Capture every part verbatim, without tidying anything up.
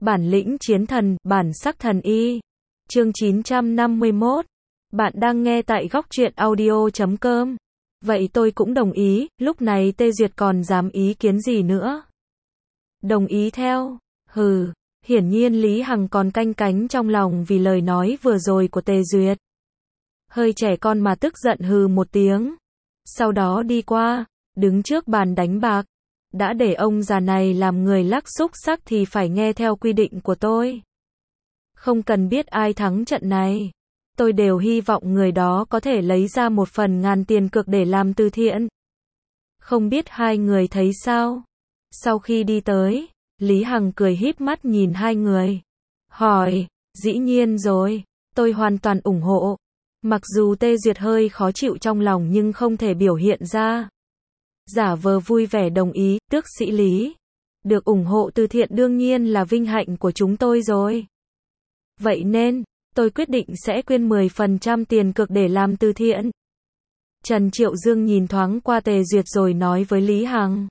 Bản lĩnh chiến thần, bản sắc thần y. Chương chín trăm năm mươi mốt. Bạn đang nghe tại góc truyện audio chấm com. Vậy tôi cũng đồng ý, lúc này Tê Duyệt còn dám ý kiến gì nữa. Đồng ý theo. Hừ, hiển nhiên Lý Hằng còn canh cánh trong lòng vì lời nói vừa rồi của Tê Duyệt. Hơi trẻ con mà tức giận hừ một tiếng. Sau đó đi qua, đứng trước bàn đánh bạc. Đã để ông già này làm người lắc xúc sắc thì phải nghe theo quy định của tôi. Không cần biết ai thắng trận này. Tôi đều hy vọng người đó có thể lấy ra một phần ngàn tiền cược để làm từ thiện. Không biết hai người thấy sao? Sau khi đi tới, Lý Hằng cười híp mắt nhìn hai người. Hỏi, dĩ nhiên rồi, tôi hoàn toàn ủng hộ. Mặc dù Tê Duyệt hơi khó chịu trong lòng nhưng không thể biểu hiện ra. Giả vờ vui vẻ đồng ý, tước sĩ Lý. Được ủng hộ từ thiện đương nhiên là vinh hạnh của chúng tôi rồi. Vậy nên, tôi quyết định sẽ quyên mười phần trăm tiền cược để làm từ thiện. Trần Triệu Dương nhìn thoáng qua Tê Duyệt rồi nói với Lý Hằng.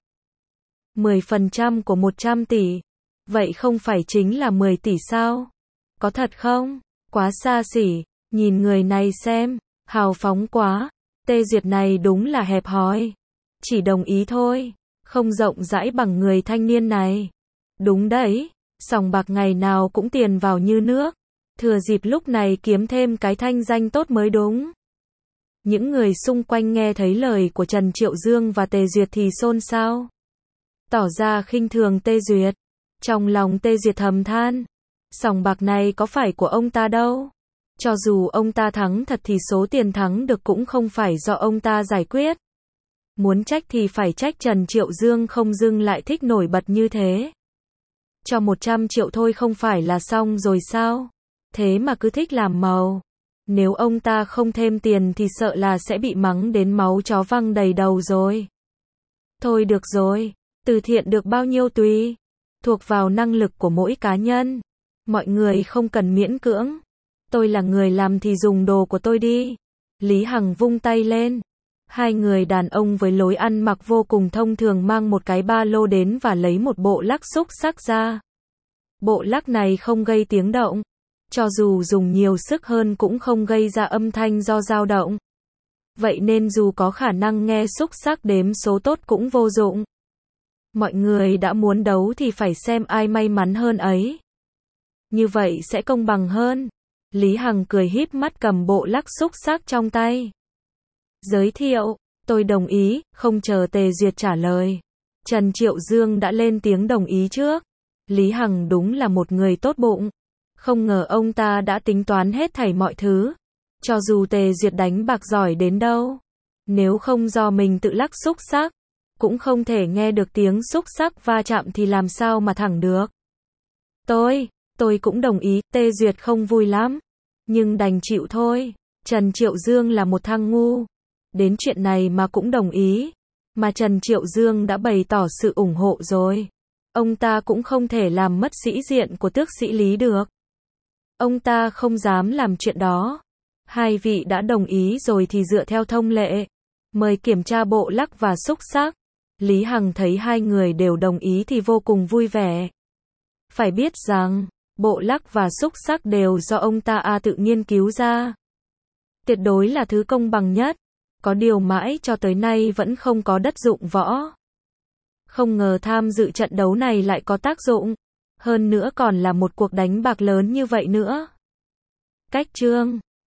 mười phần trăm của một trăm tỷ. Vậy không phải chính là mười tỷ sao? Có thật không? Quá xa xỉ, nhìn người này xem, hào phóng quá. Tê Duyệt này đúng là hẹp hòi. Chỉ đồng ý thôi, không rộng rãi bằng người thanh niên này. Đúng đấy, sòng bạc ngày nào cũng tiền vào như nước. Thừa dịp lúc này kiếm thêm cái thanh danh tốt mới đúng. Những người xung quanh nghe thấy lời của Trần Triệu Dương và Tê Duyệt thì xôn xao. Tỏ ra khinh thường Tê Duyệt. Trong lòng Tê Duyệt thầm than. Sòng bạc này có phải của ông ta đâu. Cho dù ông ta thắng thật thì số tiền thắng được cũng không phải do ông ta giải quyết. Muốn trách thì phải trách Trần Triệu Dương không dưng lại thích nổi bật như thế. Cho một trăm triệu thôi không phải là xong rồi sao? Thế mà cứ thích làm màu. Nếu ông ta không thêm tiền thì sợ là sẽ bị mắng đến máu chó văng đầy đầu rồi. Thôi được rồi, từ thiện được bao nhiêu tùy. Thuộc vào năng lực của mỗi cá nhân. Mọi người không cần miễn cưỡng. Tôi là người làm thì dùng đồ của tôi đi. Lý Hằng vung tay lên. Hai người đàn ông với lối ăn mặc vô cùng thông thường mang một cái ba lô đến và lấy một bộ lắc xúc sắc ra. Bộ lắc này không gây tiếng động. Cho dù dùng nhiều sức hơn cũng không gây ra âm thanh do dao động. Vậy nên dù có khả năng nghe xúc sắc đếm số tốt cũng vô dụng. Mọi người đã muốn đấu thì phải xem ai may mắn hơn ấy. Như vậy sẽ công bằng hơn. Lý Hằng cười híp mắt cầm bộ lắc xúc sắc trong tay. Giới thiệu, tôi đồng ý, không chờ Tê Duyệt trả lời. Trần Triệu Dương đã lên tiếng đồng ý trước. Lý Hằng đúng là một người tốt bụng. Không ngờ ông ta đã tính toán hết thảy mọi thứ. Cho dù Tê Duyệt đánh bạc giỏi đến đâu. Nếu không do mình tự lắc xúc sắc, cũng không thể nghe được tiếng xúc sắc va chạm thì làm sao mà thẳng được. Tôi, tôi cũng đồng ý, Tê Duyệt không vui lắm. Nhưng đành chịu thôi. Trần Triệu Dương là một thằng ngu. Đến chuyện này mà cũng đồng ý. Mà Trần Triệu Dương đã bày tỏ sự ủng hộ rồi. Ông ta cũng không thể làm mất sĩ diện của tước sĩ Lý được. Ông ta không dám làm chuyện đó. Hai vị đã đồng ý rồi thì dựa theo thông lệ. Mời kiểm tra bộ lắc và xúc sắc. Lý Hằng thấy hai người đều đồng ý thì vô cùng vui vẻ. Phải biết rằng, bộ lắc và xúc sắc đều do ông ta a tự nghiên cứu ra. Tuyệt đối là thứ công bằng nhất. Có điều mãi cho tới nay vẫn không có đất dụng võ. Không ngờ tham dự trận đấu này lại có tác dụng. Hơn nữa còn là một cuộc đánh bạc lớn như vậy nữa. Cách chương